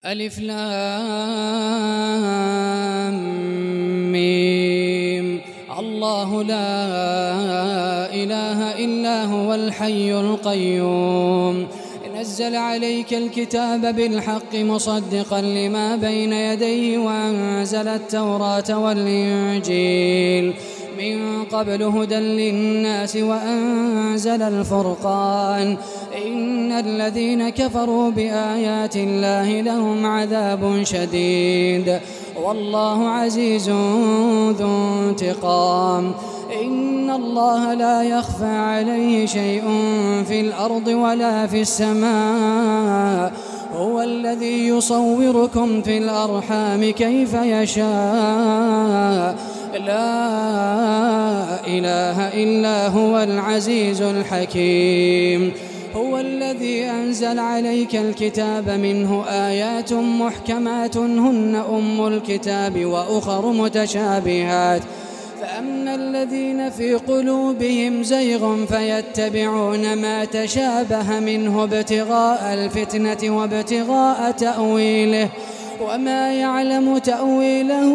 ألف لام ميم. الله لا إله إلا هو الحي القيوم. نزل عليك الكتاب بالحق مصدقا لما بين يديه وأنزل التوراة والإنجيل من قبل هدى للناس وأنزل الفرقان. إن الذين كفروا بآيات الله لهم عذاب شديد والله عزيز ذو انتقام. إن الله لا يخفى عليه شيء في الأرض ولا في السماء. هو الذي يصوركم في الأرحام كيف يشاء. لا إله إلا هو العزيز الحكيم. هو الذي أنزل عليك الكتاب منه آيات محكمات هن أم الكتاب وأخر متشابهات. فأما الذين في قلوبهم زيغ فيتبعون ما تشابه منه ابتغاء الفتنة وابتغاء تأويله وما يعلم تأويله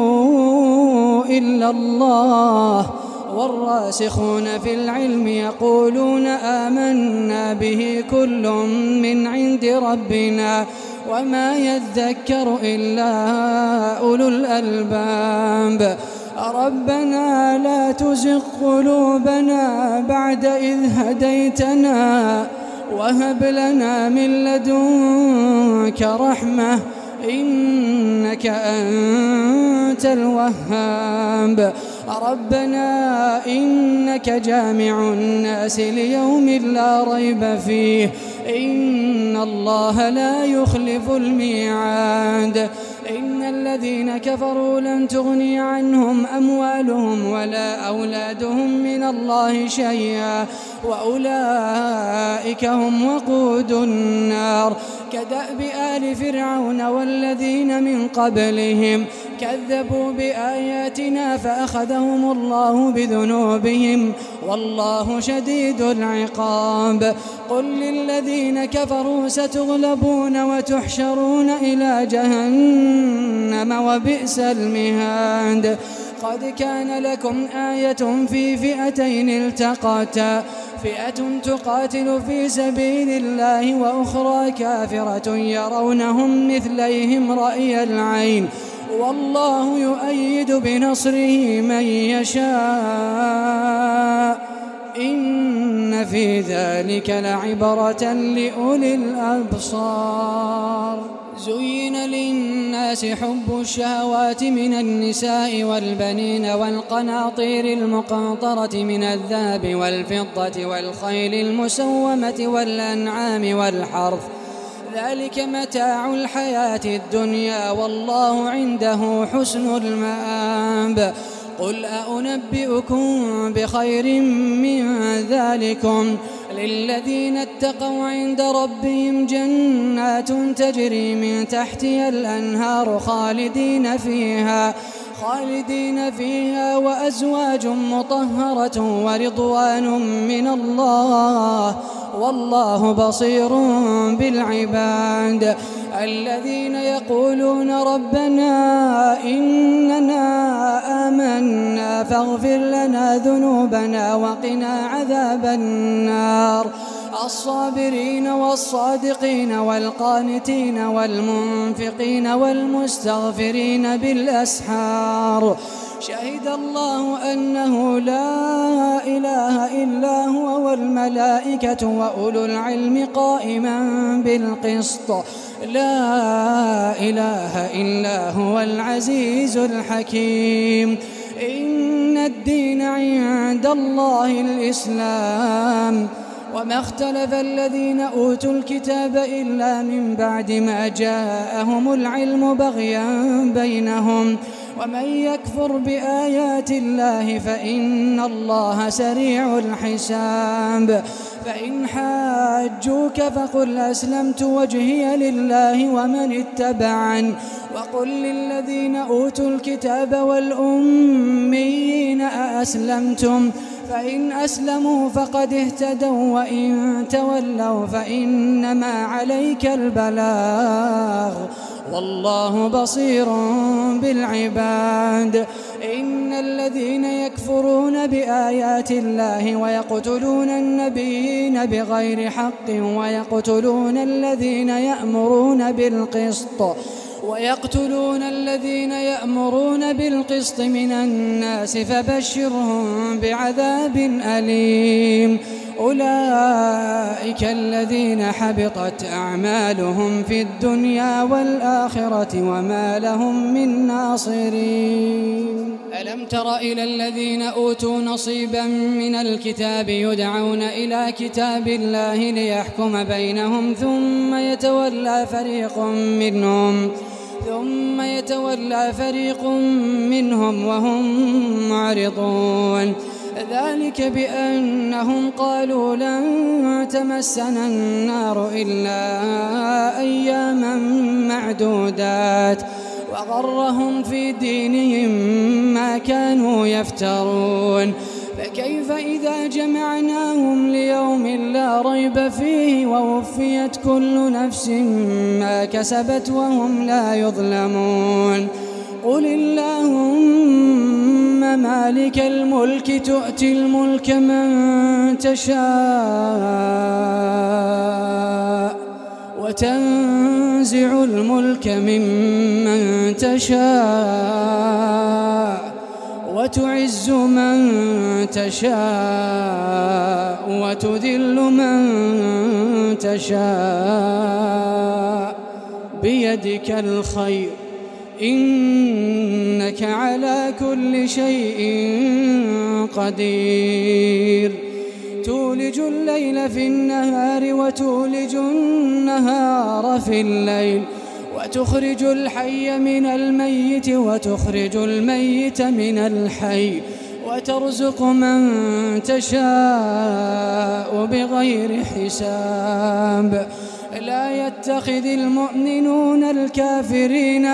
إلا الله. والراسخون في العلم يقولون آمنا به كل من عند ربنا وما يذكر إلا أولو الألباب. ربنا لا تزغ قلوبنا بعد إذ هديتنا وهب لنا من لدنك رحمة إنك أنت الوهاب. ربنا إنك جامع الناس ليوم لا ريب فيه إن الله لا يخلف الميعاد. إن الذين كفروا لن تغني عنهم أموالهم ولا أولادهم من الله شيئا وأولئك هم وقود النار. كدأب آل فرعون والذين من قبلهم كذبوا بآياتنا فأخذهم الله بذنوبهم والله شديد العقاب. قل للذين كفروا ستغلبون وتحشرون إلى جهنم وبئس المهاد. قد كان لكم آية في فئتين التقتا فئة تقاتل في سبيل الله وأخرى كافرة يرونهم مثليهم رأي العين والله يؤيد بنصره من يشاء. إن في ذلك لعبرة لأولي الأبصار. زين للناس حب الشهوات من النساء والبنين والقناطير المقنطرة من الذهب والفضة والخيل المسومة والأنعام والحرث ذلك متاع الحياة الدنيا والله عنده حسن المآب. قل أنبئكم بخير من ذلكم للذين اتقوا عند ربهم جنات تجري من تحتها الأنهار خالدين فيها وأزواج مطهرة ورضوان من الله والله بصير بالعباد. الذين يقولون ربنا إننا آمنا فاغفر لنا ذنوبنا وقنا عذاب النار. الصابرين والصادقين والقانتين والمنفقين والمستغفرين بالأسحار. شهد الله أنه لا إله إلا هو والملائكة وأولو العلم قائما بالقسط لا إله إلا هو العزيز الحكيم. إن الدين عند الله الإسلام وما اختلف الذين أوتوا الكتاب إلا من بعد ما جاءهم العلم بغيا بينهم ومن يكفر بآيات الله فإن الله سريع الحساب. فإن حاجوك فقل أسلمت وجهي لله ومن اتبعن وقل للذين أوتوا الكتاب والأميين أأسلمتم فإن أسلموا فقد اهتدوا وإن تولوا فإنما عليك البلاغ والله بصير بالعباد. إن الذين يكفرون بآيات الله ويقتلون النبيين بغير حق ويقتلون الذين يأمرون بالقسط من الناس فبشرهم بعذاب أليم. أولئك الذين حبطت أعمالهم في الدنيا والآخرة وما لهم من ناصرين. ألم تر إلى الذين أوتوا نصيبا من الكتاب يدعون إلى كتاب الله ليحكم بينهم ثم يتولى فريق منهم وهم معرضون. ذلك بأنهم قالوا لن تمسنا النار إلا أياما معدودات وغرهم في دينهم ما كانوا يفترون. فكيف إذا جمعناهم ليوم لا ريب فيه ووفيت كل نفس ما كسبت وهم لا يظلمون. قل اللهم مالك الملك تؤتي الملك من تشاء وتنزع الملك ممن تشاء وتعز من تشاء وتذل من تشاء بيدك الخير إنك على كل شيء قدير. تولج الليل في النهار وتولج النهار في الليل وتخرج الحي من الميت وتخرج الميت من الحي وترزق من تشاء بغير حساب. لا يتخذ المؤمنون الكافرين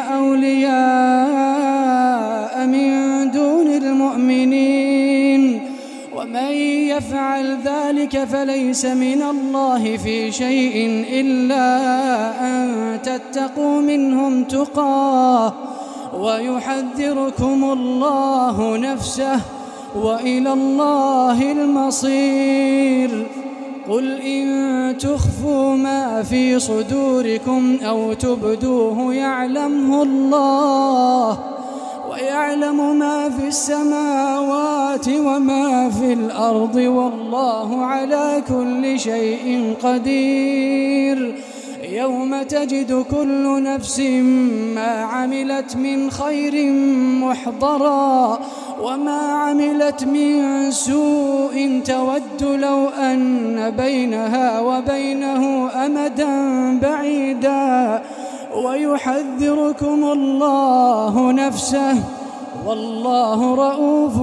أولياء من دون المؤمنين ومن يفعل ذلك فليس من الله في شيء إلا أن تتقوا منهم تقاه ويحذركم الله نفسه وإلى الله المصير. قل إن تخفوا ما في صدوركم أو تبدوه يعلمه الله ويعلم ما في السماوات وما في الأرض والله على كل شيء قدير. يوم تجد كل نفس ما عملت من خير محضرا وما عملت من سوء تود لو أن بينها وبينه أمدا بعيدا ويحذركم الله نفسه والله رؤوف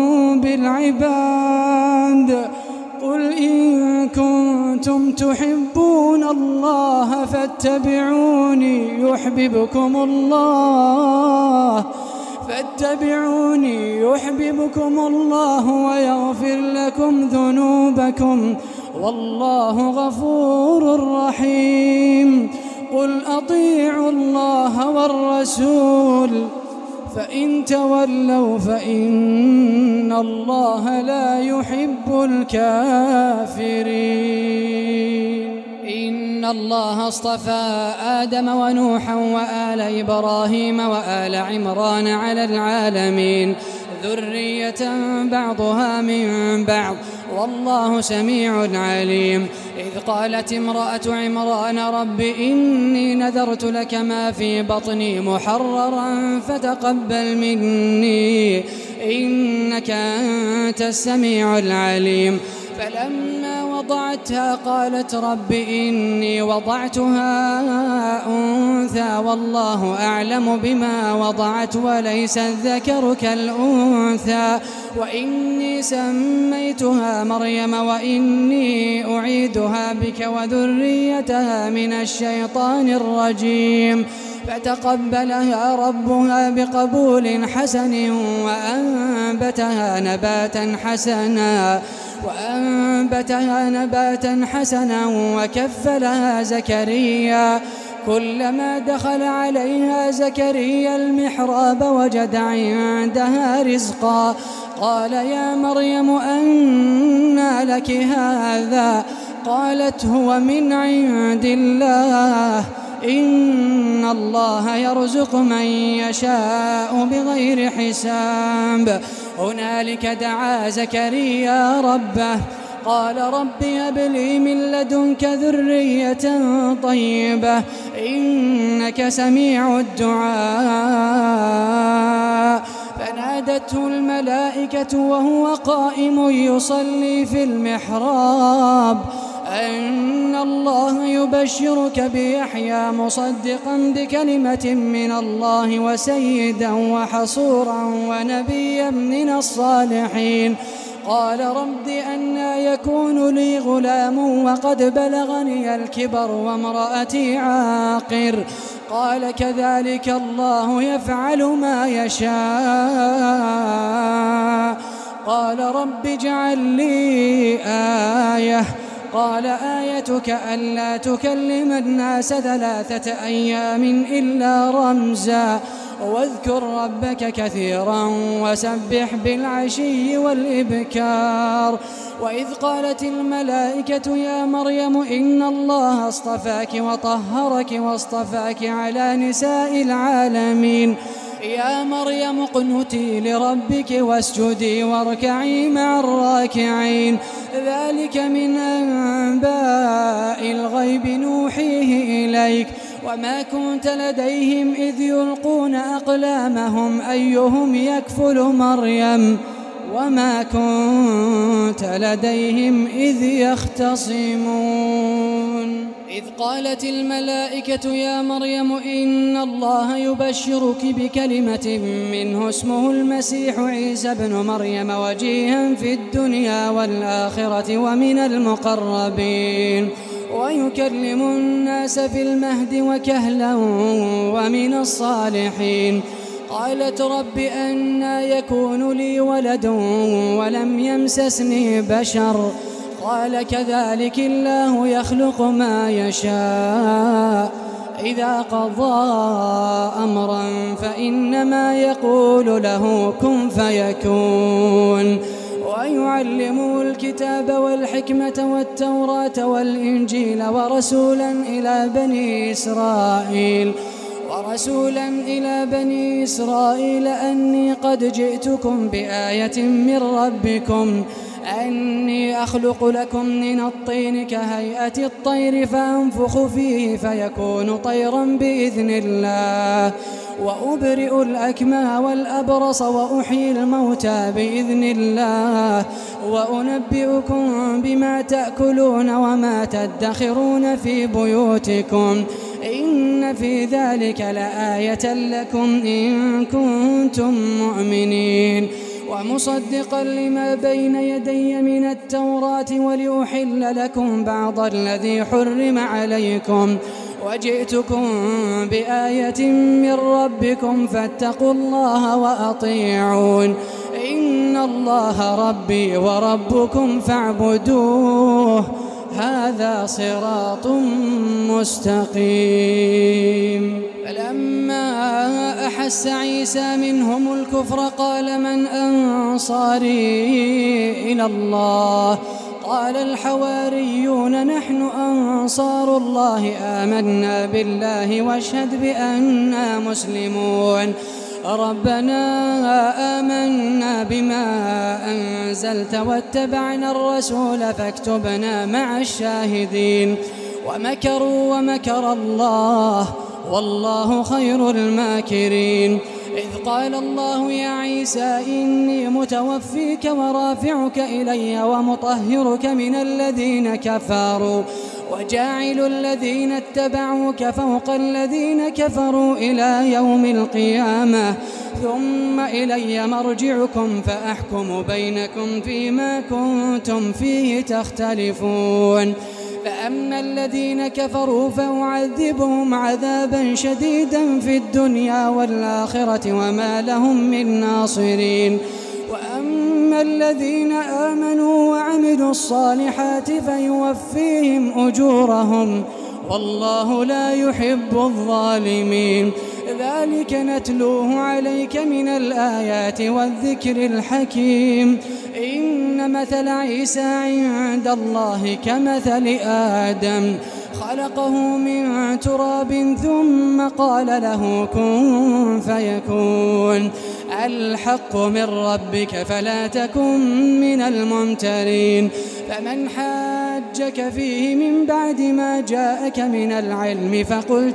بالعباد. قل إن كنتم تحبون الله فاتبعوني يحببكم الله ويغفر لكم ذنوبكم والله غفور رحيم. قل أطيعوا الله والرسول فإن تولوا فإن الله لا يحب الكافرين. إن الله اصطفى آدم ونوحا وآل إبراهيم وآل عمران على العالمين ذرية بعضها من بعض والله سميع عليم. إذ قالت امرأة عمران رب إني نذرت لك ما في بطني محررا فتقبل مني إنك أنت السميع العليم. فلما وضعتها قالت رب إني وضعتها أنثى والله أعلم بما وضعت وليس الذكر كالأنثى وإني سميتها مريم وإني أعيدها بك وذريتها من الشيطان الرجيم. فتقبلها ربها بقبول حسن وأنبتها نباتا حسنا وكفلها زكريا كلما دخل عليها زكريا المحراب وجد عندها رزقا. قال يا مريم أنى لك هذا؟ قالت هو من عند الله، إن الله يرزق من يشاء بغير حساب. هنالك دعا زكريا ربه قال رب هب لي من لدنك ذرية طيبة إنك سميع الدعاء. فنادته الملائكة وهو قائم يصلي في المحراب أن الله يبشرك بيحيى مصدقا بكلمة من الله وسيدا وحصورا ونبيا من الصالحين. قال رب أنى يكون لي غلام وقد بلغني الكبر وامرأتي عاقر؟ قال كذلك الله يفعل ما يشاء. قال رب اجعل لي آية. قال آيتك ألا تكلم الناس 3 أيام إلا رمزا واذكر ربك كثيرا وسبح بالعشي والإبكار. وإذ قالت الملائكة يا مريم إن الله اصطفاك وطهرك واصطفاك على نساء العالمين. يا مريم اقنتي لربك واسجدي واركعي مع الراكعين. ذلك من أنباء الغيب نوحيه إليك وما كنت لديهم إذ يلقون أقلامهم أيهم يكفل مريم وما كنت لديهم إذ يختصمون. إذ قالت الملائكة يا مريم إن الله يبشرك بكلمة منه اسمه المسيح عيسى بن مريم وجيها في الدنيا والآخرة ومن المقربين ويكلم الناس في المهد وكهلا ومن الصالحين. قالت رب أنى يكون لي ولد ولم يمسسني بشر؟ قال كذلك الله يخلق ما يشاء إذا قضى أمرا فإنما يقول له كن فيكون. ويعلمه الكتاب والحكمة والتوراة والإنجيل ورسولا إلى بني إسرائيل أني قد جئتكم بآية من ربكم أني أخلق لكم من الطين كهيئة الطير فأنفخ فيه فيكون طيرا بإذن الله وأبرئ الأكمى والأبرص وأحيي الموتى بإذن الله وأنبئكم بما تأكلون وما تدخرون في بيوتكم إن في ذلك لآية لكم إن كنتم مؤمنين. ومصدقا لما بين يدي من التوراة ولأحل لكم بعض الذي حرم عليكم وجئتكم بآية من ربكم فاتقوا الله وأطيعون إن الله ربي وربكم فاعبدوه هذا صراط مستقيم. فلما أحس عيسى منهم الكفر قال من أنصاري إلى الله؟ قال الحواريون نحن أنصار الله آمنا بالله واشهد بأننا مسلمون. ربنا آمنا بما أنزلت واتبعنا الرسول فاكتبنا مع الشاهدين. ومكروا ومكر الله والله خير الماكرين. إذ قال الله يا عيسى إني متوفيك ورافعك إلي ومطهرك من الذين كفروا وجاعل الذين اتبعوك فوق الذين كفروا إلى يوم القيامة ثم إلي مرجعكم فأحكم بينكم فيما كنتم فيه تختلفون. فأما الذين كفروا فأعذبهم عذابا شديدا في الدنيا والآخرة وما لهم من ناصرين. وأما الذين آمنوا وعملوا الصالحات فيوفيهم أجورهم والله لا يحب الظالمين. ذلك نتلوه عليك من الآيات والذكر الحكيم. إن مثل عيسى عند الله كمثل آدم، خلقه من تراب ثم قال له كن فيكون. الحق من ربك فلا تكن من الممترين. فمن حاجك فيه من بعد ما جاءك من العلم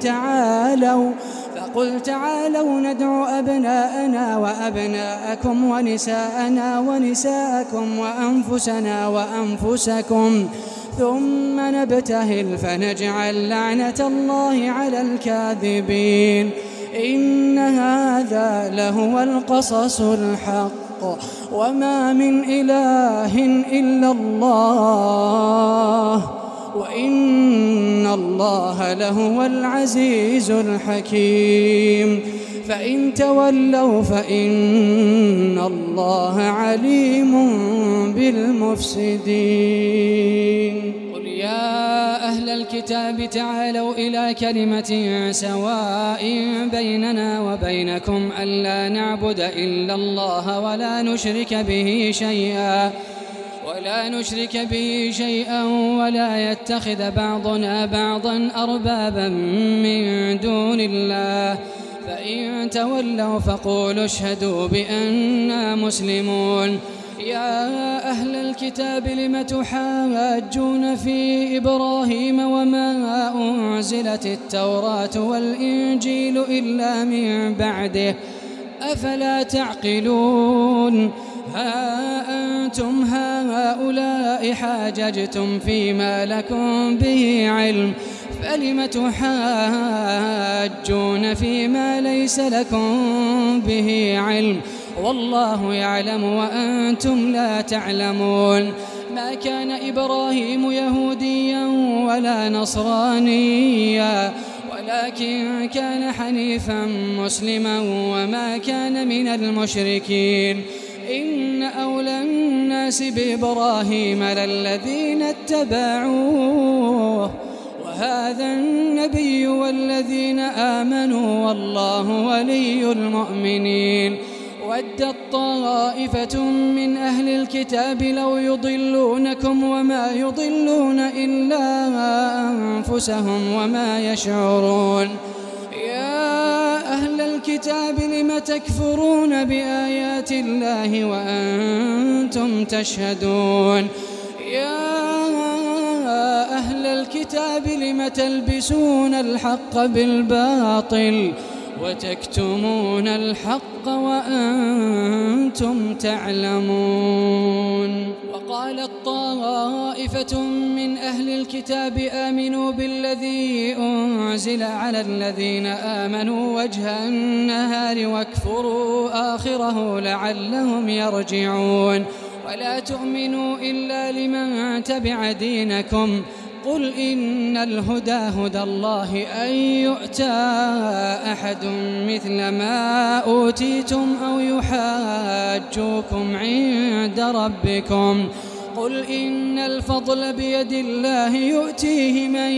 فقل تعالوا ندع أبناءنا وأبناءكم ونساءنا ونساءكم وأنفسنا وأنفسكم ثم نبتهل فنجعل لعنة الله على الكاذبين. إن هذا لهو القصص الحق وما من إله إلا الله وإن الله لهو العزيز الحكيم. فإن تولوا فإن الله عليم بالمفسدين. قل يا أهل الكتاب تعالوا إلى كلمة سواء بيننا وبينكم ألا نعبد إلا الله ولا نشرك به شيئا ولا يتخذ بعضنا بعضا أربابا من دون الله. فإن تولوا فقولوا اشهدوا بأننا مسلمون. يا أهل الكتاب لم تحاجون في إبراهيم وما أنزلت التوراة والإنجيل إلا من بعده أفلا تعقلون. ها أنتم هؤلاء حاججتم فيما لكم به علم فلم تحاجون فيما ليس لكم به علم والله يعلم وأنتم لا تعلمون. ما كان إبراهيم يهوديا ولا نصرانيا ولكن كان حنيفا مسلما وما كان من المشركين. إن أولى الناس بإبراهيم للذين اتبعوه وهذا النبي والذين آمنوا والله ولي المؤمنين. ودت طائفة من أهل الكتاب لو يضلونكم وما يضلون إلا أنفسهم وما يشعرون. يا أهل الكتاب لم تكفرون بآيات الله وأنتم تشهدون. يا أهل الكتاب لم تلبسون الحق بالباطل وتكتمون الحق وأنتم تعلمون. وقالت طائفة من أهل الكتاب آمنوا بالذي أنزل على الذين آمنوا وجه النهار واكفروا آخره لعلهم يرجعون. ولا تؤمنوا إلا لمن تبع دينكم. قل إن الهدى هدى الله أن يؤتى أحد مثل ما أوتيتم أو يحاجوكم عند ربكم. قل إن الفضل بيد الله يؤتيه من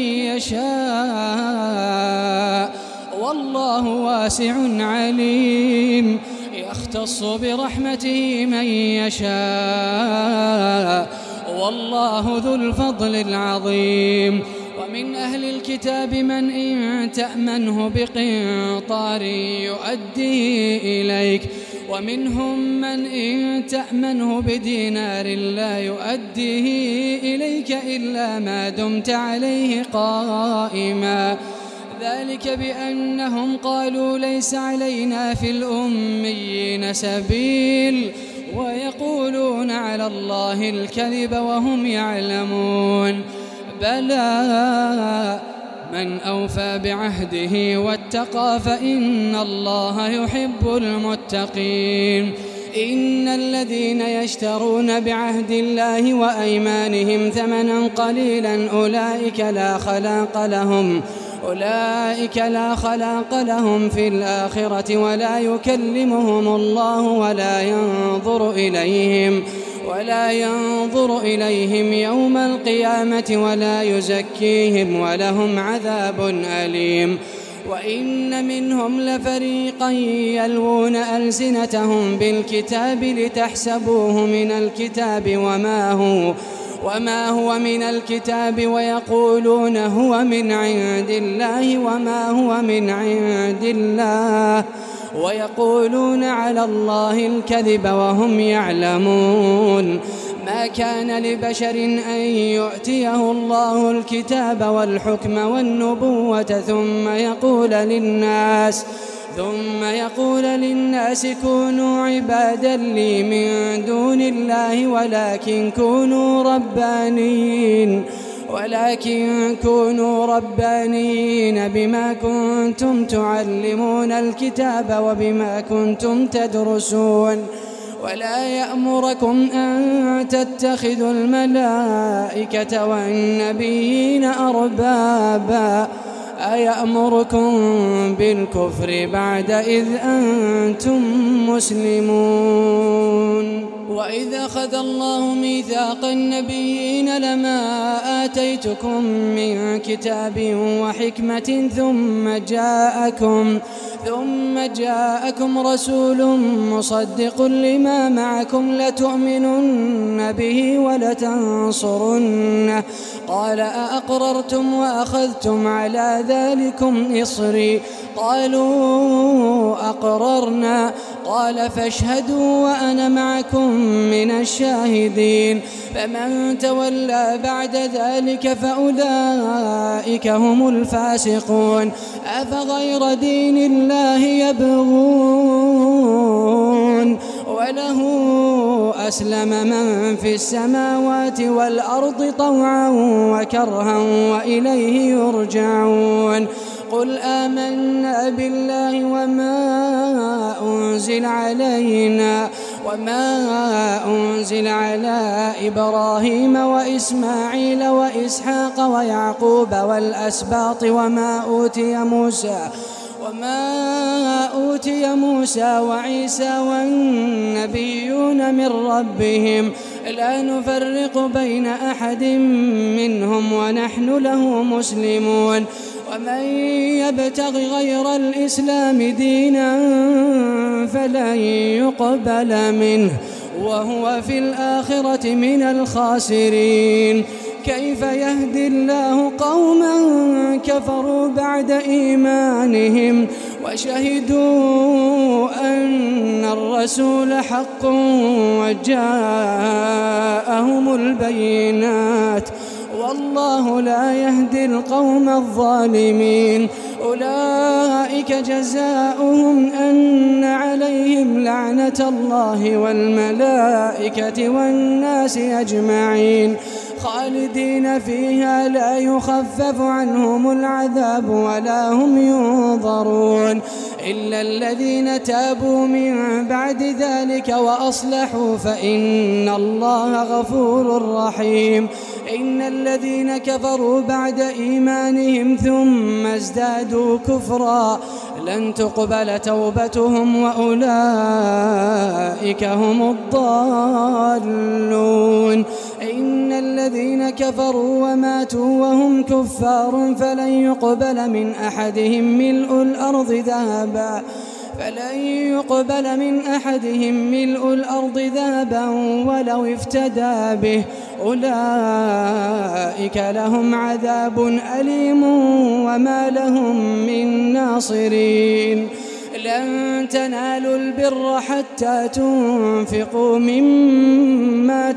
يشاء والله واسع عليم. يختص برحمته من يشاء والله ذو الفضل العظيم. ومن أهل الكتاب من إن تأمنه بقنطار يؤديه إليك ومنهم من إن تأمنه بدينار لا يؤديه إليك إلا ما دمت عليه قائما. ذلك بأنهم قالوا ليس علينا في الأميين سبيل ويقولون على الله الكذب وهم يعلمون. بلى من أوفى بعهده واتقى فإن الله يحب المتقين. إن الذين يشترون بعهد الله وأيمانهم ثمنا قليلا أولئك لا خلاق لهم في الآخرة ولا يكلمهم الله ولا ينظر إليهم يوم القيامة ولا يزكيهم ولهم عذاب أليم. وإن منهم لفريقا يلوون ألسنتهم بالكتاب لتحسبوه من الكتاب وما هو من الكتاب ويقولون هو من عند الله وما هو من عند الله ويقولون على الله الكذب وهم يعلمون. ما كان لبشر أن يؤتيه الله الكتاب والحكم والنبوة ثم يقول للناس كونوا عبادا لي من دون الله ولكن كونوا ربانيين بما كنتم تعلمون الكتاب وبما كنتم تدرسون. ولا يأمركم أن تتخذوا الملائكة والنبيين أربابا أيأمركم بالكفر بعد إذ أنتم مسلمون. وإذ أخذ الله ميثاق النبيين لما آتيتكم من كتاب وحكمة ثم جاءكم رسول مصدق لما معكم لتؤمنن به ولتنصرنه قال أأقررتم وأخذتم على ذلكم إصري قالوا أقررنا قال فاشهدوا وأنا معكم من الشاهدين. فمن تولى بعد ذلك فأولئك هم الفاسقون. أفغير دين الله يبغون وله أسلم من في السماوات والأرض طوعا وكرها وإليه يرجعون. قل آمنا بالله وما أنزل على إبراهيم وإسماعيل وإسحاق ويعقوب والأسباط وما أوتي موسى وعيسى والنبيون من ربهم لا نفرق بين أحد منهم ونحن له مسلمون. ومن يبتغ غير الإسلام دينا فلن يقبل منه وهو في الآخرة من الخاسرين. كيف يهدي الله قوما كفروا بعد إيمانهم وشهدوا أن الرسول حق وجاءهم البينات والله لا يهدي القوم الظالمين. أولئك جزاؤهم أن عليهم لعنة الله والملائكة والناس أجمعين خالدين فيها لا يخفف عنهم العذاب ولا هم ينظرون إلا الذين تابوا من بعد ذلك وأصلحوا فإن الله غفور رحيم. إن الذين كفروا بعد إيمانهم ثم ازدادوا كفرا لن تقبل توبتهم وأولئك هم الضالون. إن الذين كفروا وماتوا وهم كفار فلن يقبل من أحدهم ملء الأرض ذهبا ولو افتدى به أولئك لهم عذاب أليم وما لهم من ناصرين. لن تنالوا البر حتى تنفقوا مما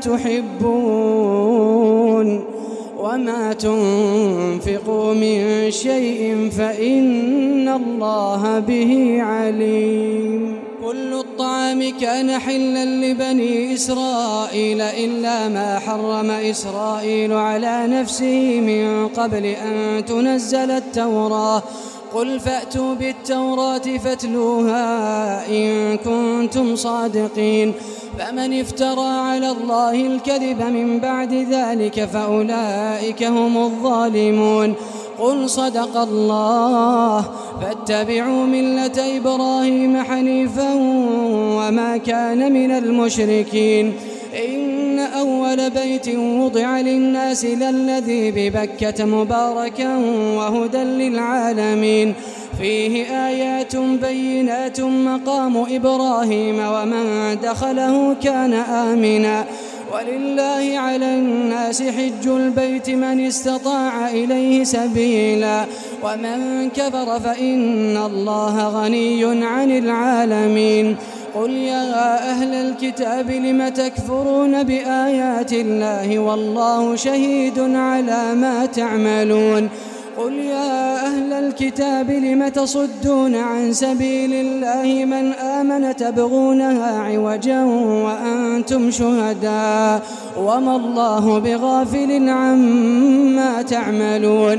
تحبون وما تنفقوا من شيء فإن الله به عليم. كل الطعام كان حلا لبني إسرائيل إلا ما حرم إسرائيل على نفسه من قبل أن تنزل التوراة. قل فأتوا بالتوراة فاتلوها إن كنتم صادقين. فمن افترى على الله الكذب من بعد ذلك فأولئك هم الظالمون. قل صدق الله فاتبعوا ملة إبراهيم حنيفا وما كان من المشركين. إن أول بيت وضع للناس للذي ببكة مباركا وهدى للعالمين فيه آيات بينات مقام إبراهيم ومن دخله كان آمنا ولله على الناس حج البيت من استطاع إليه سبيلا ومن كفر فإن الله غني عن العالمين قل يا أهل الكتاب لم تكفرون بآيات الله والله شهيد على ما تعملون قل يا أهل الكتاب لم تصدون عن سبيل الله من آمن تبغونها عوجا وأنتم شهداء وما الله بغافل عما تعملون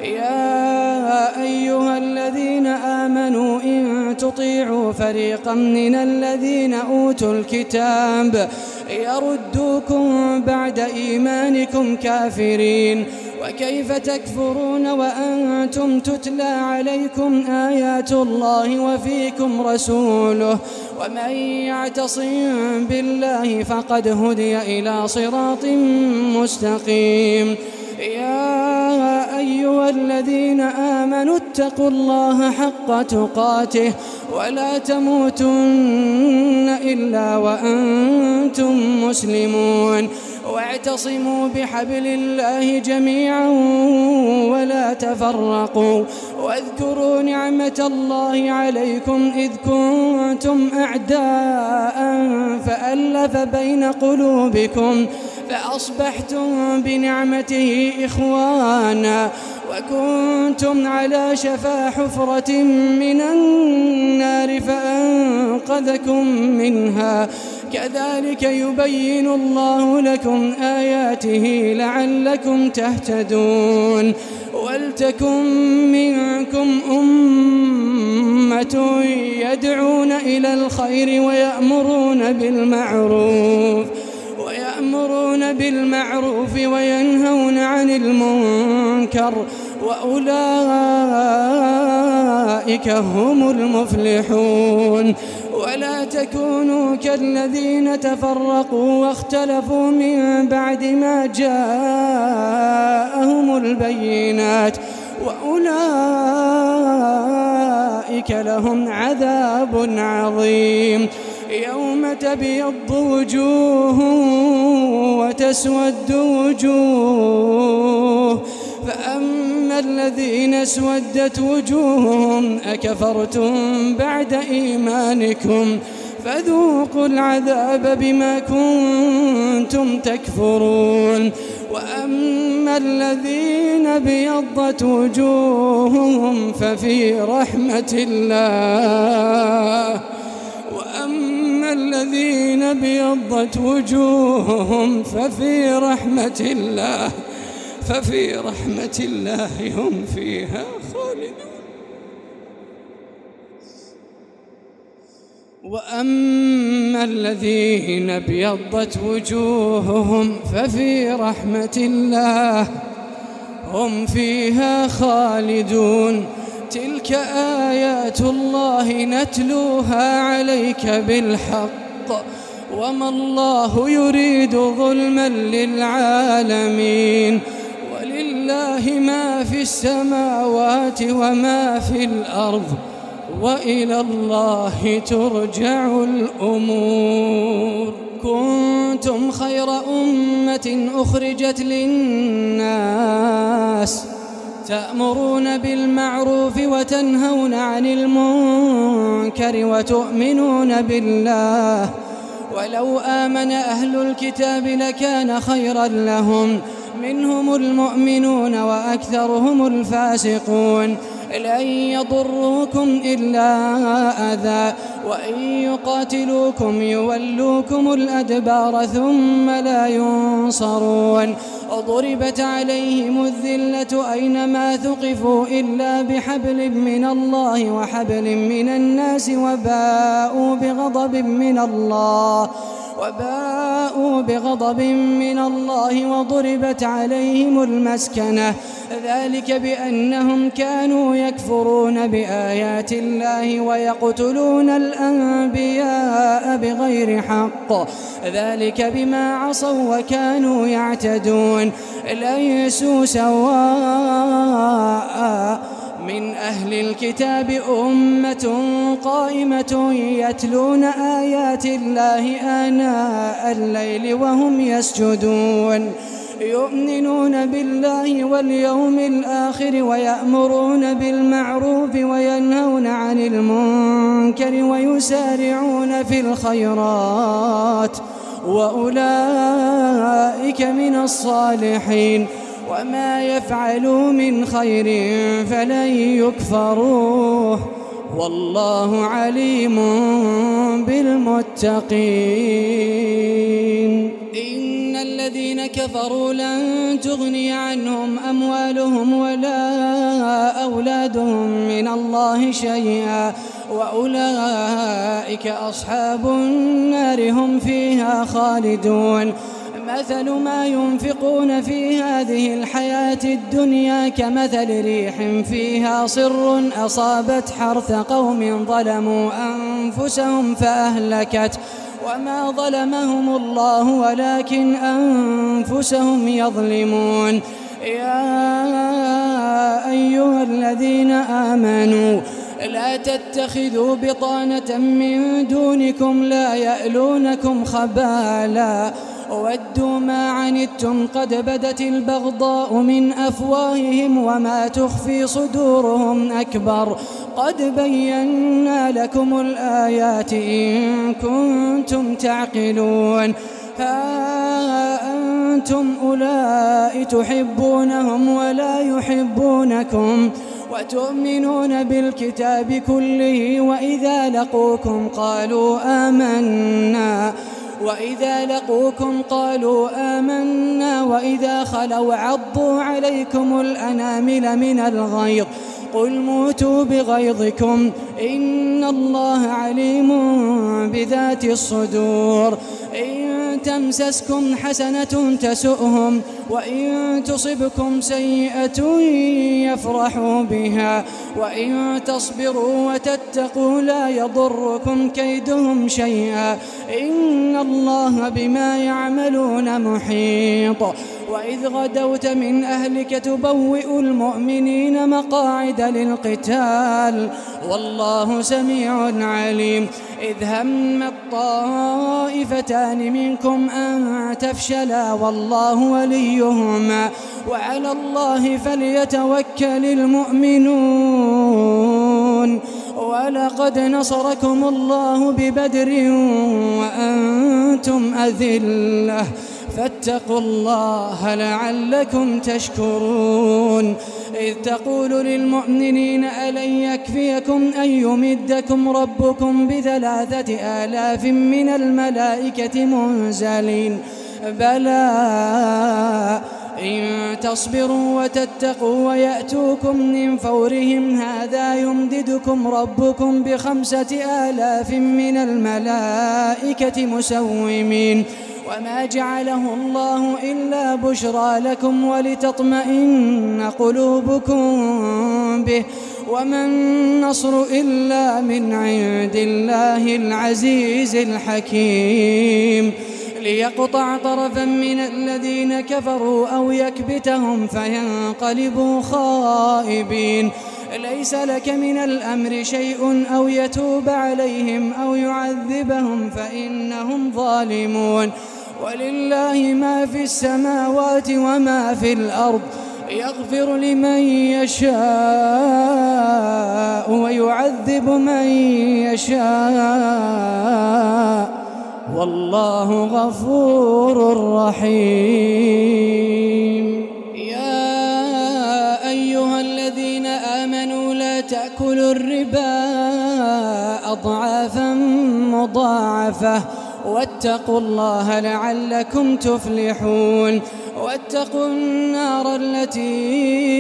يا أيها الذين آمنوا إن تطيعوا فريقا من الذين أوتوا الكتاب يردوكم بعد إيمانكم كافرين وكيف تكفرون وأنتم تتلى عليكم آيات الله وفيكم رسوله ومن يعتصم بالله فقد هدي إلى صراط مستقيم يا أيها الذين آمنوا اتقوا الله حق تقاته ولا تموتن إلا وأنتم مسلمون واعتصموا بحبل الله جميعا ولا تفرقوا واذكروا نعمة الله عليكم إذ كنتم أعداء فألف بين قلوبكم فأصبحتم بنعمته إخوانا وكنتم على شفا حفرة من النار فأنقذكم منها كذلك يبين الله لكم آياته لعلكم تهتدون ولتكن منكم أمة يدعون إلى الخير ويأمرون بالمعروف وينهون عن المنكر وأولئك هم المفلحون ولا تكونوا كالذين تفرقوا واختلفوا من بعد ما جاءهم البينات وأولئك لهم عذاب عظيم يوم تبيض وجوه وتسود وجوه فأما الذين اسودت وجوههم أكفرتم بعد إيمانكم فذوقوا العذاب بما كنتم تكفرون وأما الذين ابيضت وجوههم ففي رحمة الله وأما الذين ابيضت وجوههم ففي رحمة الله هم فيها خالدون وأما الذين ابيضت وجوههم ففي رحمة الله هم فيها خالدون تلك آيات الله نتلوها عليك بالحق وما الله يريد ظلما للعالمين ولله ما في السماوات وما في الأرض وإلى الله ترجع الأمور كنتم خير أمة أخرجت للناس تأمرون بالمعروف وتنهون عن المنكر وتؤمنون بالله ولو آمن أهل الكتاب لكان خيرا لهم منهم المؤمنون وأكثرهم الفاسقون لن يضروكم إلا أذى وإن يقاتلوكم يولوكم الأدبار ثم لا ينصرون ضربت عليهم الذلة أينما ثقفوا إلا بحبل من الله وحبل من الناس وباءوا بغضب من الله وباءوا بغضب من الله وضربت عليهم المسكنة ذلك بأنهم كانوا يكفرون بآيات الله ويقتلون الأنبياء بغير حق ذلك بما عصوا وكانوا يعتدون ليسوا سواء من أهل الكتاب أمة قائمة يتلون آيات الله آناء الليل وهم يسجدون يؤمنون بالله واليوم الآخر ويأمرون بالمعروف وينهون عن المنكر ويسارعون في الخيرات وأولئك من الصالحين وما يفعلوا من خير فلن يكفروه والله عليم بالمتقين. إن الذين كفروا لن تغني عنهم أموالهم ولا أولادهم من الله شيئا وأولئك أصحاب النار هم فيها خالدون. مثل ما ينفقون في هذه الحياة الدنيا كمثل ريح فيها صر أصابت حرث قوم ظلموا أنفسهم فأهلكت وما ظلمهم الله ولكن أنفسهم يظلمون. يا أيها الذين آمنوا لا تتخذوا بطانة من دونكم لا يألونكم خبالا ودوا ما عنتم قد بدت البغضاء من أفواههم وما تخفي صدورهم أكبر قد بينا لكم الآيات إن كنتم تعقلون. ها أنتم أولئك تحبونهم ولا يحبونكم وتؤمنون بالكتاب كله وإذا لقوكم قالوا آمنا وإذا خلوا عضوا عليكم الأنامل من الغيظ قل موتوا بغيظكم إن الله عليم بذات الصدور. إن تمسسكم حسنة تسؤهم وإن تصبكم سيئة يفرحوا بها وإن تصبروا وتتقوا لا يضركم كيدهم شيئا إن الله بما يعملون محيط. وإذ غدوت من أهلك تبوئ المؤمنين مقاعد للقتال والله سميع عليم. إذ هم الطائفتان منكم أن تفشلا والله وليهما وعلى الله فليتوكل المؤمنون. ولقد نصركم الله ببدر وأنتم أذلة فاتقوا الله لعلكم تشكرون. إذ تقول للمؤمنين ألن يكفيكم أن يمدكم ربكم ب3,000 من الملائكة منزلين بلى إن تصبروا وتتقوا ويأتوكم من فورهم هذا يمددكم ربكم ب5,000 من الملائكة مسومين وما جعله الله إلا بشرى لكم ولتطمئن قلوبكم به وما النصر إلا من عند الله العزيز الحكيم. ليقطع طرفا من الذين كفروا أو يكبتهم فينقلبوا خائبين. ليس لك من الأمر شيء أو يتوب عليهم أو يعذبهم فإنهم ظالمون. ولله ما في السماوات وما في الأرض يغفر لمن يشاء ويعذب من يشاء والله غفور رحيم. يا أيها الذين آمنوا لا تأكلوا الربا أضعافا مضاعفة واتقوا الله لعلكم تفلحون. واتقوا النار التي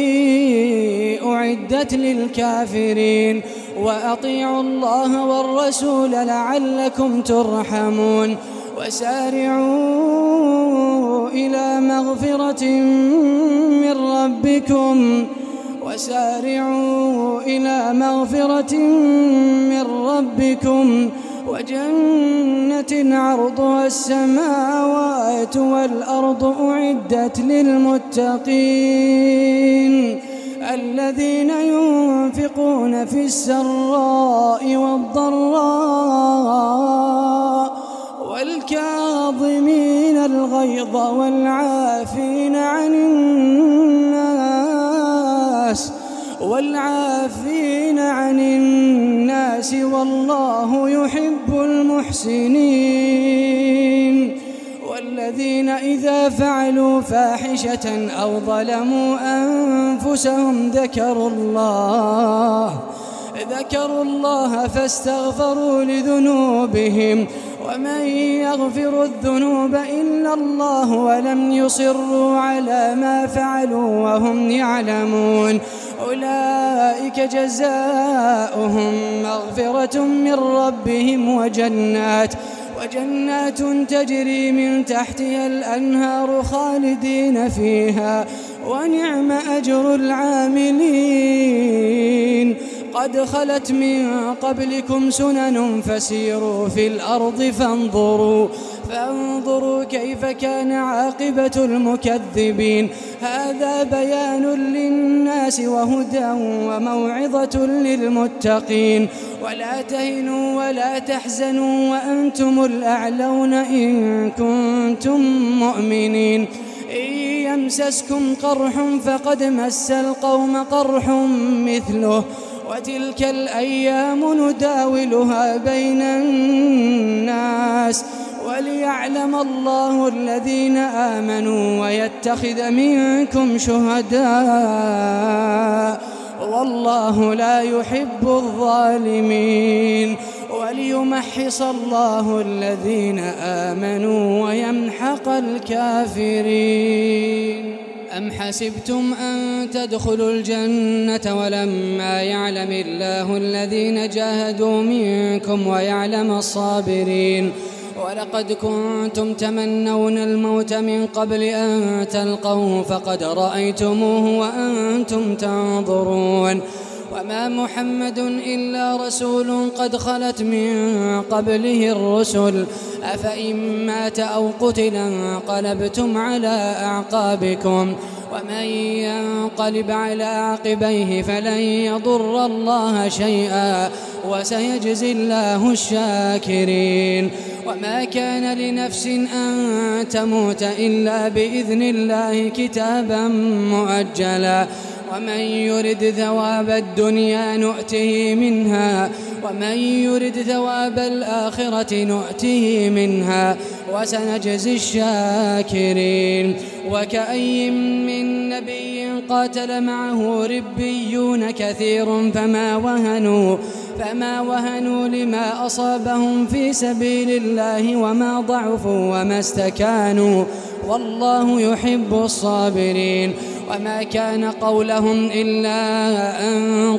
أعدت للكافرين وأطيعوا الله والرسول لعلكم ترحمون. وسارعوا إلى مغفرة من ربكم وجنة عرضها السماوات والأرض أعدت للمتقين الذين ينفقون في السراء والضراء والكاظمين الغيظ والعافين عن الناس والله يحب المحسنين والذين إذا فعلوا فاحشة أو ظلموا أنفسهم ذكروا الله فاستغفروا لذنوبهم ومن يغفر الذنوب إلا الله ولم يصروا على ما فعلوا وهم يعلمون أولئك جزاؤهم مغفرة من ربهم وجنات تجري من تحتها الأنهار خالدين فيها ونعم أجر العاملين قد خلت من قبلكم سنن فسيروا في الأرض فانظروا كيف كان عاقبة المكذبين هذا بيان للناس وهدى وموعظة للمتقين ولا تهنوا ولا تحزنوا وأنتم الأعلون إن كنتم مؤمنين إن يمسسكم قرح فقد مس القوم قرح مثله وتلك الأيام نداولها بين الناس وليعلم الله الذين آمنوا ويتخذ منكم شهداء والله لا يحب الظالمين وليمحص الله الذين آمنوا ويمحق الكافرين أم حسبتم أن تدخلوا الجنة ولما يعلم الله الذين جاهدوا منكم ويعلم الصابرين ولقد كنتم تمنون الموت من قبل أن تلقوه فقد رأيتموه وأنتم تنظرون وما محمد إلا رسول قد خلت من قبله الرسل أفإن مات أو قتل انقلبتم على أعقابكم ومن ينقلب على عقبيه فلن يضر الله شيئا وسيجزي الله الشاكرين وما كان لنفس أن تموت إلا بإذن الله كتابا مؤجلا ومن يرد ثواب الدنيا نؤته منها ومن يرد ثواب الآخرة نؤته منها وسنجزي الشاكرين وكأي من نبي قاتل معه ربيون كثير فما وهنوا لما أصابهم في سبيل الله وما ضعفوا وما استكانوا والله يحب الصابرين وما كان قولهم إلا أن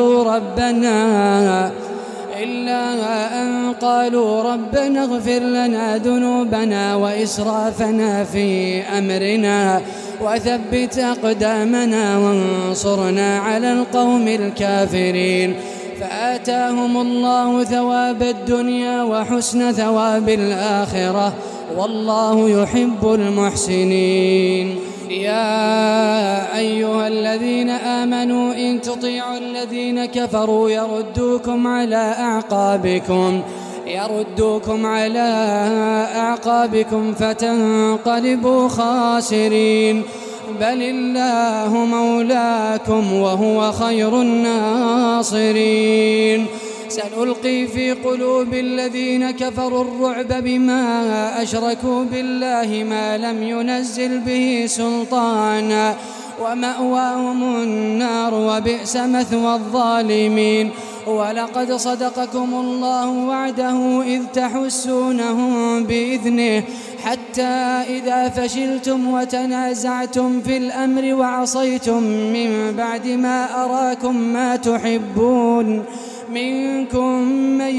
قالوا ربنا اغفر لنا ذنوبنا وإسرافنا في أمرنا وثبت أقدامنا وانصرنا على القوم الكافرين فآتاهم الله ثواب الدنيا وحسن ثواب الآخرة والله يحب المحسنين يا أيها الذين آمنوا إن تطيعوا الذين كفروا يردوكم على أعقابكم فتنقلبوا خاسرين بل الله مولاكم وهو خير الناصرين سنلقي في قلوب الذين كفروا الرعب بما أشركوا بالله ما لم ينزل به سلطانا ومأواهم النار وبئس مثوى الظالمين ولقد صدقكم الله وعده إذ تحسونهم بإذنه حتى إذا فشلتم وتنازعتم في الأمر وعصيتم من بعد ما أراكم ما تحبون منكم من يريد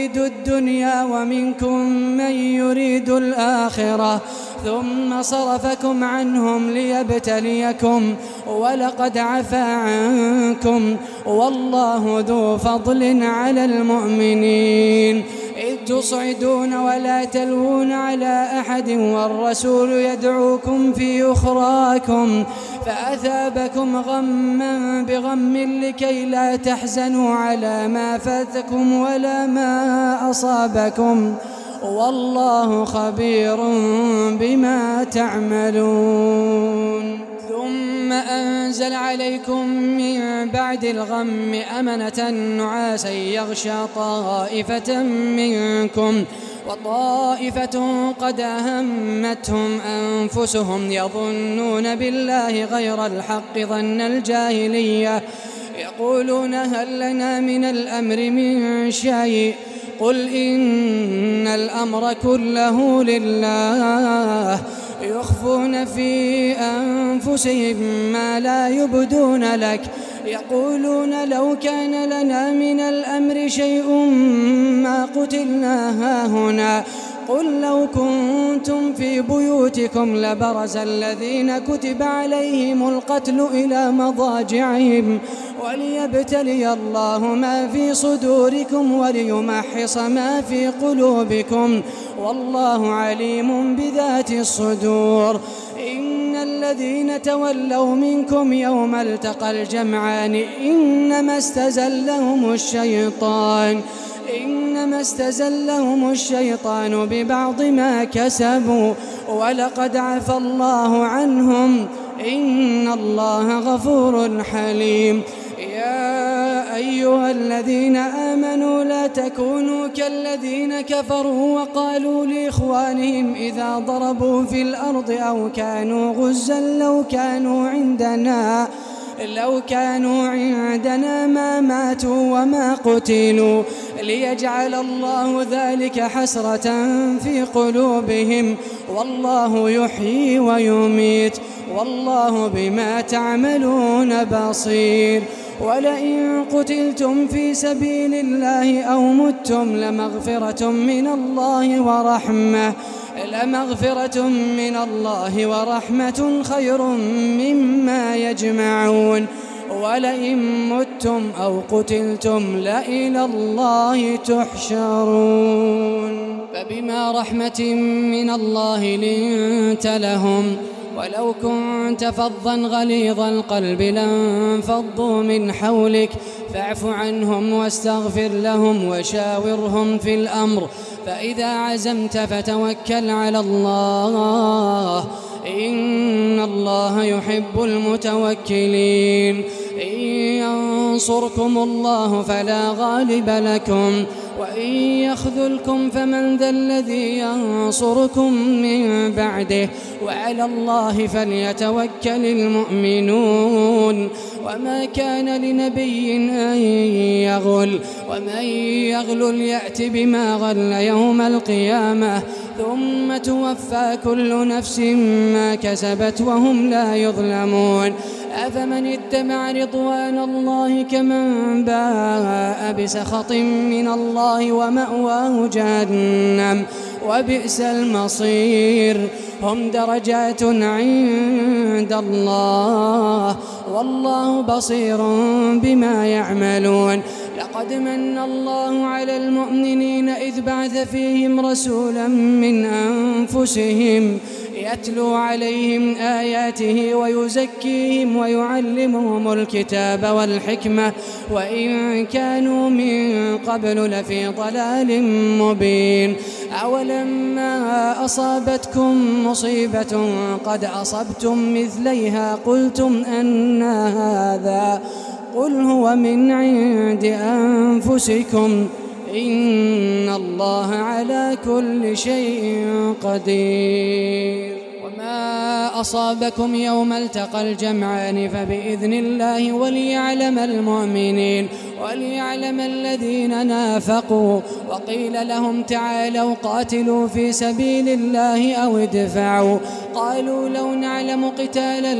يريد الدنيا ومنكم من يريد الآخرة ثم صرفكم عنهم ليبتليكم ولقد عفا عنكم والله ذو فضل على المؤمنين إذ تصعدون ولا تلوون على أحد والرسول يدعوكم في أخراكم فأثابكم غما بغم لكي لا تحزنوا على ما فاتكم ولا ما أصابكم والله خبير بما تعملون ثم أنزل عليكم من بعد الغم أمنة نعاسا يغشى طائفة منكم وطائفة قد أهمتهم أنفسهم يظنون بالله غير الحق ظن الجاهلية يقولون هل لنا من الأمر من شيء قل إن الأمر كله لله يخفون في أنفسهم ما لا يبدون لك يقولون لو كان لنا من الأمر شيء ما قتلنا هاهنا قل لو كنتم في بيوتكم لبرز الذين كتب عليهم القتل إلى مضاجعهم وليبتلي الله ما في صدوركم وليمحص ما في قلوبكم والله عليم بذات الصدور إن الذين تولوا منكم يوم التقى الجمعان إنما استزلهم الشيطان ببعض ما كسبوا ولقد عفى الله عنهم إن الله غفور حليم يا أيها الذين آمنوا لا تكونوا كالذين كفروا وقالوا لإخوانهم إذا ضربوا في الأرض أو كانوا غزا لو كانوا عندنا ما ماتوا وما قتلوا ليجعل الله ذلك حسرة في قلوبهم والله يحيي ويميت والله بما تعملون بصير ولئن قتلتم في سبيل الله أو متم لمغفرة من الله ورحمة خير مما يجمعون ولئن متم أو قتلتم لإلى الله تحشرون فبما رحمة من الله لنت لهم ولو كنت فظا غليظ القلب لانفضوا من حولك فاعف عنهم واستغفر لهم وشاورهم في الأمر فإذا عزمت فتوكل على الله إن الله يحب المتوكلين إن ينصركم الله فلا غالب لكم وإن يخذلكم فمن ذا الذي ينصركم من بعده وعلى الله فليتوكل المؤمنون وما كان لنبي أن يغل ومن يغل يأت بما غل يوم القيامة ثم توفى كل نفس ما كسبت وهم لا يظلمون أفمن اتبع رضوان الله كمن باء بسخط من الله ومأواه جهنم وبئس المصير هم درجات عند الله والله بصير بما يعملون لقد من الله على المؤمنين إذ بعث فيهم رسولا من أنفسهم يتلو عليهم آياته ويزكيهم ويعلمهم الكتاب والحكمة وإن كانوا من قبل لفي ضلال مبين أولما أصابتكم مصيبة قد أصبتم مثليها قلتم أن هذا قل هو من عند أنفسكم إن الله على كل شيء قدير وما أصابكم يوم التقى الجمعان فبإذن الله وليعلم المؤمنين وليعلم الذين نافقوا وقيل لهم تعالوا قاتلوا في سبيل الله أو ادفعوا قالوا لو نعلم قتالا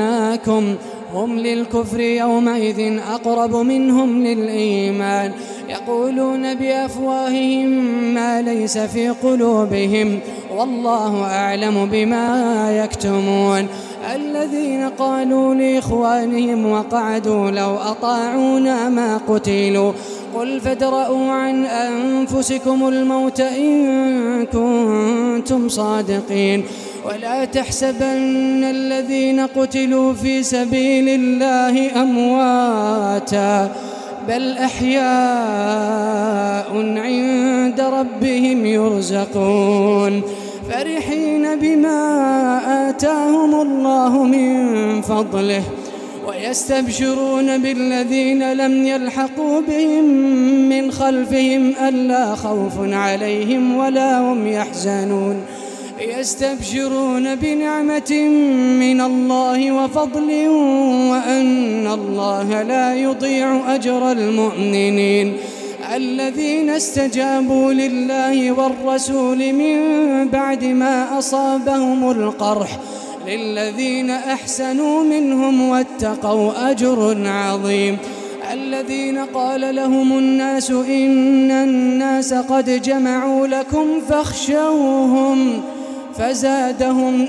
لاتبعناكم هم للكفر يومئذ أقرب منهم للإيمان يقولون بأفواههم ما ليس في قلوبهم والله أعلم بما يكتمون. الذين قالوا لإخوانهم وقعدوا لو أطاعونا ما قتلوا قل فادرءوا عن أنفسكم الموت إن كنتم صادقين ولا تحسبن الذين قتلوا في سبيل الله أمواتا بل أحياء عند ربهم يرزقون فرحين بما آتاهم الله من فضله ويستبشرون بالذين لم يلحقوا بهم من خلفهم ألا خوف عليهم ولا هم يحزنون يستبشرون بنعمة من الله وفضل وأن الله لا يضيع أجر المؤمنين الذين استجابوا لله والرسول من بعد ما أصابهم القرح للذين أحسنوا منهم واتقوا أجر عظيم. الذين قال لهم الناس إن الناس قد جمعوا لكم فاخشوهم فزادهم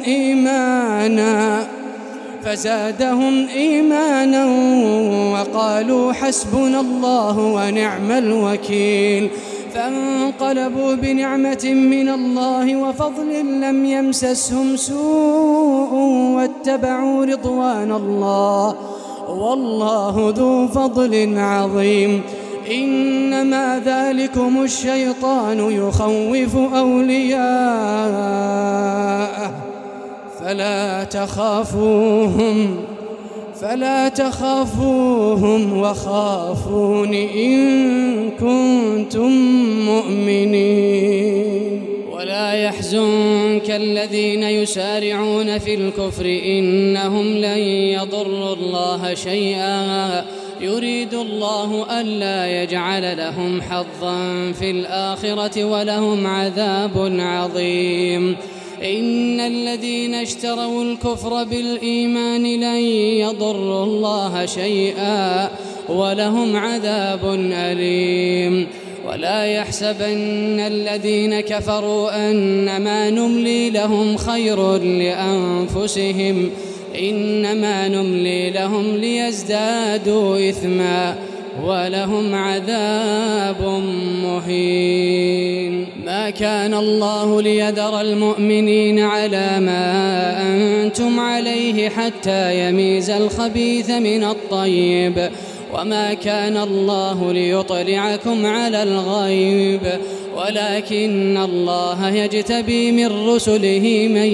إيمانا وقالوا حسبنا الله ونعم الوكيل فانقلبوا بنعمة من الله وفضل لم يمسسهم سوء واتبعوا رضوان الله والله ذو فضل عظيم. إنما ذلكم الشيطان يخوف أولياءه فلا تخافوهم وخافون إن كنتم مؤمنين. ولا يحزنك الذين يسارعون في الكفر إنهم لن يضروا الله شيئا يريد الله ألا يجعل لهم حظا في الآخرة ولهم عذاب عظيم. إن الذين اشتروا الكفر بالإيمان لن يضروا الله شيئا ولهم عذاب أليم. ولا يحسبن الذين كفروا أنما نملي لهم خير لأنفسهم إنما نملي لهم ليزدادوا إثما ولهم عذاب مهين. ما كان الله ليذر المؤمنين على ما أنتم عليه حتى يميز الخبيث من الطيب وما كان الله ليطلعكم على الغيب ولكن الله يجتبي من رسله من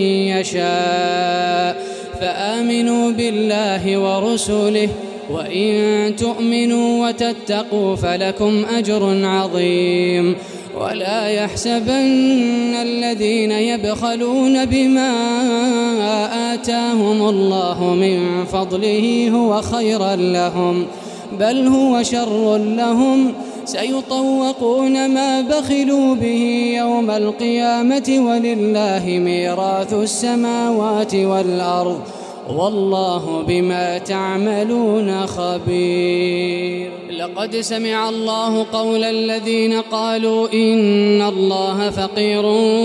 يشاء فآمنوا بالله ورسله وإن تؤمنوا وتتقوا فلكم أجر عظيم. ولا يحسبن الذين يبخلون بما آتاهم الله من فضله هو خيرا لهم بل هو شر لهم سيطوقون ما بخلوا به يوم القيامة ولله ميراث السماوات والأرض والله بما تعملون خبير. لقد سمع الله قول الذين قالوا إن الله فقير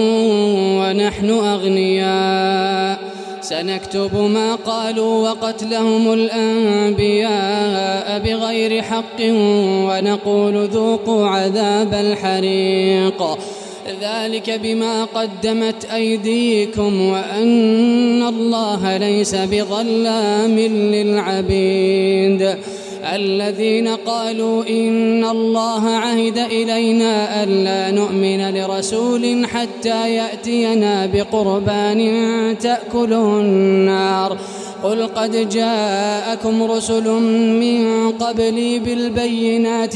ونحن أغنياء سنكتب ما قالوا وقتلهم الأنبياء بغير حق ونقول ذوقوا عذاب الحريق ذلك بما قدمت أيديكم وأن الله ليس بظلام للعبيد. الذين قالوا إن الله عهد إلينا ألا نؤمن لرسول حتى يأتينا بقربان تأكله النار قل قد جاءكم رسل من قبلي بالبينات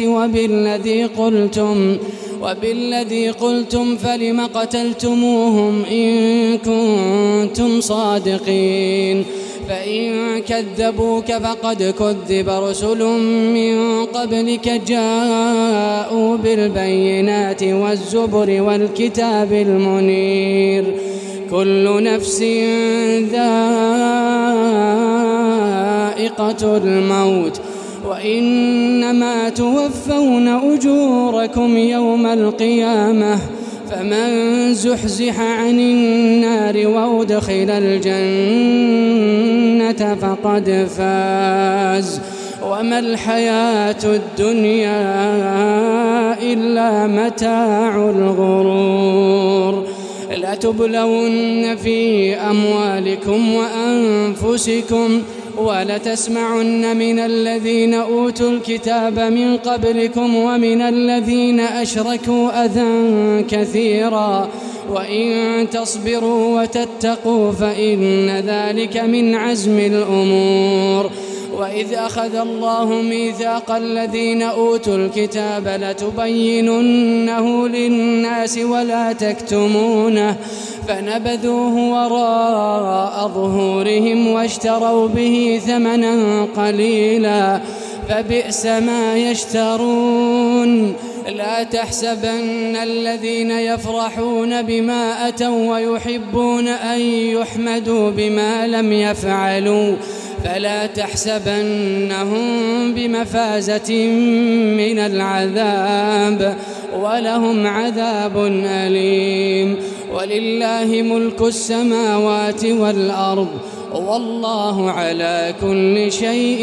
وبالذي قلتم فلم قتلتموهم إن كنتم صادقين فإن كذبوك فقد كذب رسل من قبلك جاءوا بالبينات والزبر والكتاب المنير كل نفس ذائقة الموت وإنما توفون أجوركم يوم القيامة فمن زحزح عن النار وأدخل الجنة فقد فاز وما الحياة الدنيا إلا متاع الغرور لتبلون في أموالكم وأنفسكم ولتسمعن من الذين أوتوا الكتاب من قبلكم ومن الذين أشركوا أذى كثيرا وإن تصبروا وتتقوا فإن ذلك من عزم الأمور وإذ أخذ الله ميثاق الذين أوتوا الكتاب لتبيننه للناس ولا تكتمونه فنبذوه وراء ظهورهم واشتروا به ثمنا قليلا فبئس ما يشترون لا تحسبن الذين يفرحون بما أتوا ويحبون أن يحمدوا بما لم يفعلوا فلا تحسبنهم بمفازة من العذاب ولهم عذاب أليم ولله ملك السماوات والأرض والله على كل شيء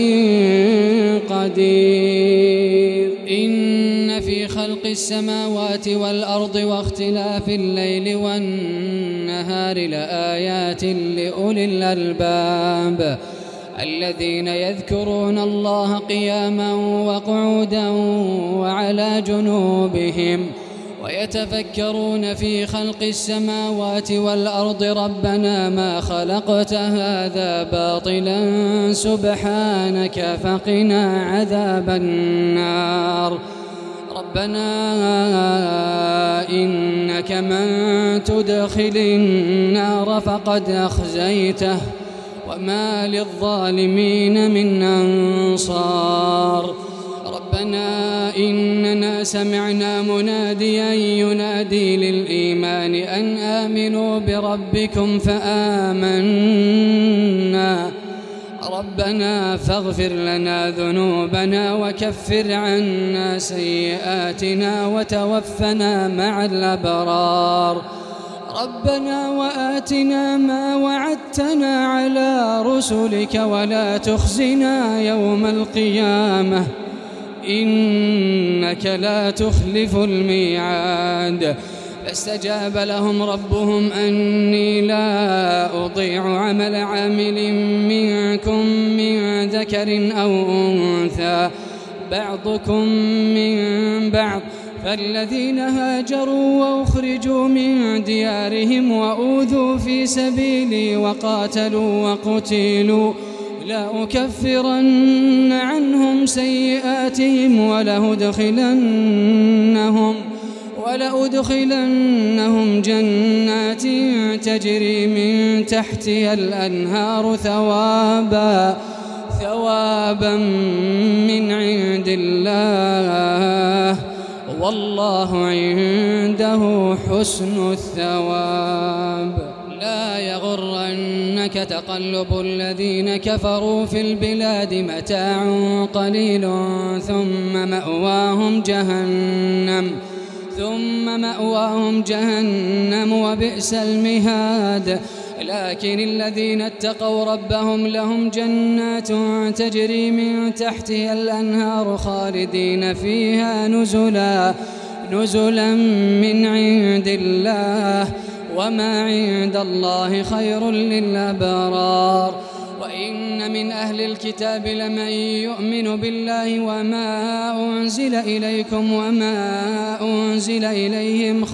قدير إن في خلق السماوات والأرض واختلاف الليل والنهار لآيات لأولي الألباب الذين يذكرون الله قياما وقعودا وعلى جنوبهم ويتفكرون في خلق السماوات والأرض ربنا ما خلقت هذا باطلا سبحانك فقنا عذاب النار ربنا إنك من تدخل النار فقد أخزيته وما للظالمين من أنصار ربنا إننا سمعنا مناديا ينادي للإيمان أن آمنوا بربكم فآمنا ربنا فاغفر لنا ذنوبنا وكفر عنا سيئاتنا وتوفنا مع الأبرار ربنا وآتنا ما وعدتنا على رسلك ولا تخزنا يوم القيامة إنك لا تخلف الميعاد فاستجاب لهم ربهم أني لا أضيع عمل عامل منكم من ذكر أو أنثى بعضكم من بعض فالذين هاجروا وأخرجوا من ديارهم وأوذوا في سبيلي وقاتلوا وقتلوا لأكفرن عنهم سيئاتهم ولأدخلنهم جنات تجري من تحتها الأنهار ثوابا من عند الله والله عنده حسن الثواب لا يغرنك تقلب الذين كفروا في البلاد متاع قليل ثم مأواهم جهنم وبئس المهاد لكن الذين اتقوا ربهم لهم جنات تجري من تحتها الأنهار خالدين فيها نزلا من عند الله وما عند الله خير للأبرار وإن من أهل الكتاب لمن يؤمن بالله وما أنزل إليكم وما أنزل إليهم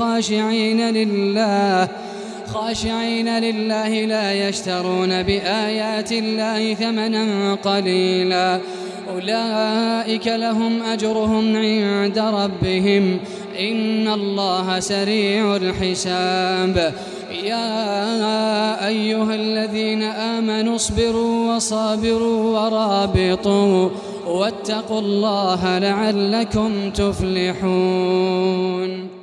خاشعين لله لا يشترون بآيات الله ثمنا قليلا أولئك لهم أجرهم عند ربهم إن الله سريع الحساب يا أيها الذين آمنوا اصبروا وصابروا ورابطوا واتقوا الله لعلكم تفلحون.